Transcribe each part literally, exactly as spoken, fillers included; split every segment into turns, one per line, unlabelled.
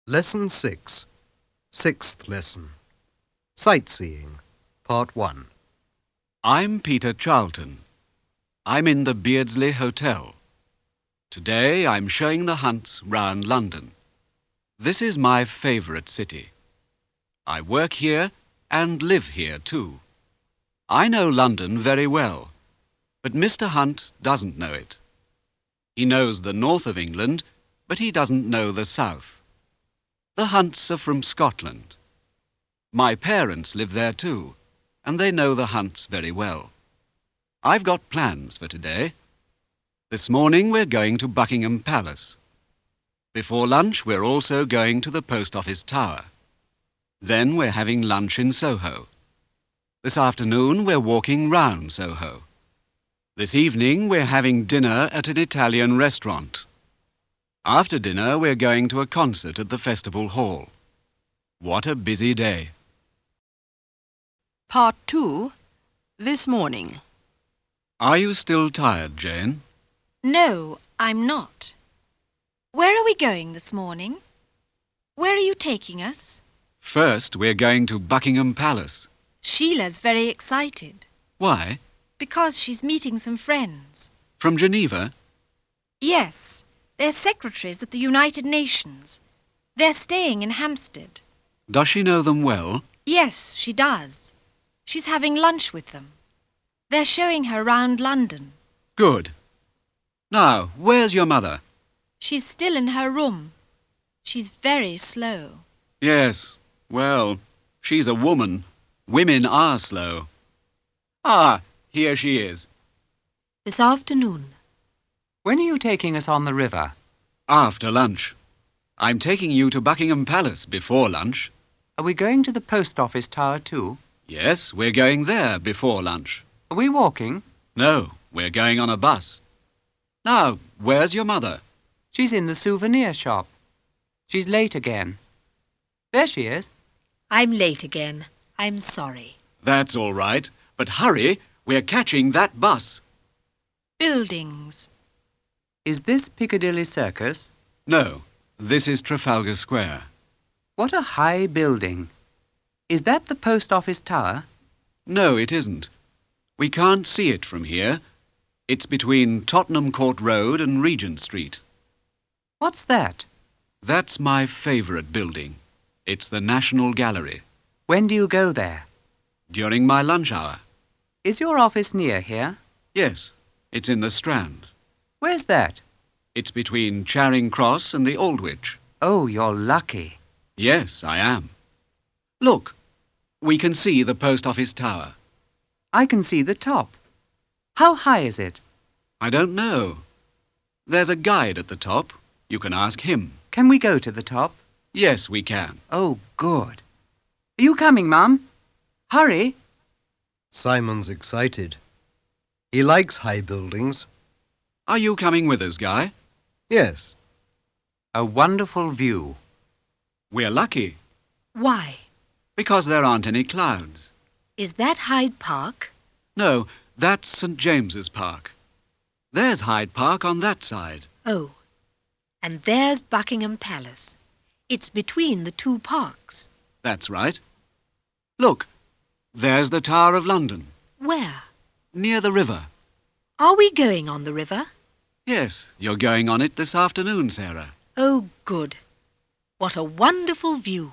Lesson six. Sixth lesson. Sightseeing. Part one.
I'm Peter Charlton. I'm in the Beardsley Hotel. Today I'm showing the Hunts round London. This is my favourite city. I work here and live here too. I know London very well, but Mister Hunt doesn't know it. He knows the north of England, but he doesn't know the south. The Hunts are from Scotland. My parents live there too, and they know the Hunts very well. I've got plans for today. This morning we're going to Buckingham Palace. Before lunch we're also going to the Post Office Tower. Then we're having lunch in Soho. This afternoon we're walking round Soho. This evening we're having dinner at an Italian restaurant. After dinner we're going to a concert at the Festival Hall. What a busy day.
Part two. This morning.
Are you still tired, Jane?
No, I'm not. Where are we going this morning? Where are you taking us?
First we're going to Buckingham Palace.
Sheila's very excited.
Why?
Because she's meeting some friends.
From Geneva?
Yes, they're secretaries at the United Nations. They're staying in Hampstead.
Does she know them well?
Yes, she does. She's having lunch with them. They're showing her round London.
Good. Now, where's your mother?
She's still in her room. She's very slow.
Yes, well, she's a woman. Women are slow. Ah, here she is.
This afternoon. When are you taking us on the river?
After lunch. I'm taking you to Buckingham Palace before lunch.
Are we going to the Post Office Tower too?
Yes, we're going there before lunch.
Are we walking?
No, we're going on a bus. Now, where's your mother?
She's in the souvenir shop. She's late again. There she is.
I'm late again. I'm sorry.
That's all right, but hurry, we're catching that bus.
Buildings.
Is this Piccadilly Circus?
No, this is Trafalgar Square.
What a high building. Is that the Post Office Tower?
No, it isn't. We can't see it from here. It's between Tottenham Court Road and Regent Street.
What's that?
That's my favourite building. It's the National Gallery.
When do you go there?
During my lunch hour.
Is your office near here?
Yes, it's in the Strand.
Where's that?
It's between Charing Cross and the Aldwych.
Oh, you're lucky.
Yes, I am. Look, we can see the Post Office Tower.
I can see the top. How high is it?
I don't know. There's a guide at the top. You can ask him.
Can we go to the top?
Yes, we can.
Oh, good. Are you coming, Mum? Hurry.
Simon's excited. He likes high buildings.
Are you coming with us, Guy?
Yes.
A wonderful view.
We're lucky,
Why?
because there aren't any clouds.
Is that Hyde Park?
No, that's St James's Park. There's Hyde Park on that side.
Oh. And there's Buckingham Palace. It's between the two parks.
That's right. Look, there's the Tower of London,
Where?
near the river.
Are we going on the river?
Yes, you're going on it this afternoon, Sarah.
Oh, good. What a wonderful view.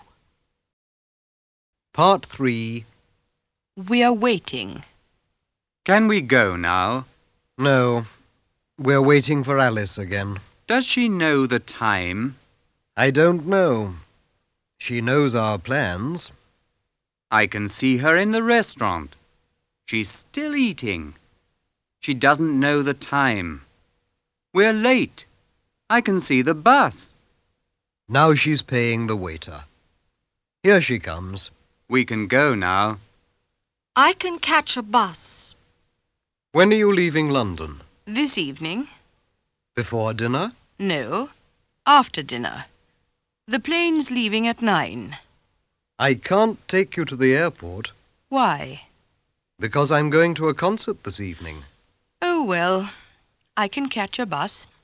Part three.
We are waiting.
Can we go now?
No. We're waiting for Alice again.
Does she know the time?
I don't know. She knows our plans.
I can see her in the restaurant. She's still eating. She doesn't know the time. We're late. I can see the bus.
Now she's paying the waiter. Here she comes.
We can go now.
I can catch a bus.
When are you leaving London?
This evening?
Before dinner?
No. After dinner. The plane's leaving at nine.
I can't take you to the airport.
Why?
Because I'm going to a concert this evening.
Oh, well, I can catch a bus.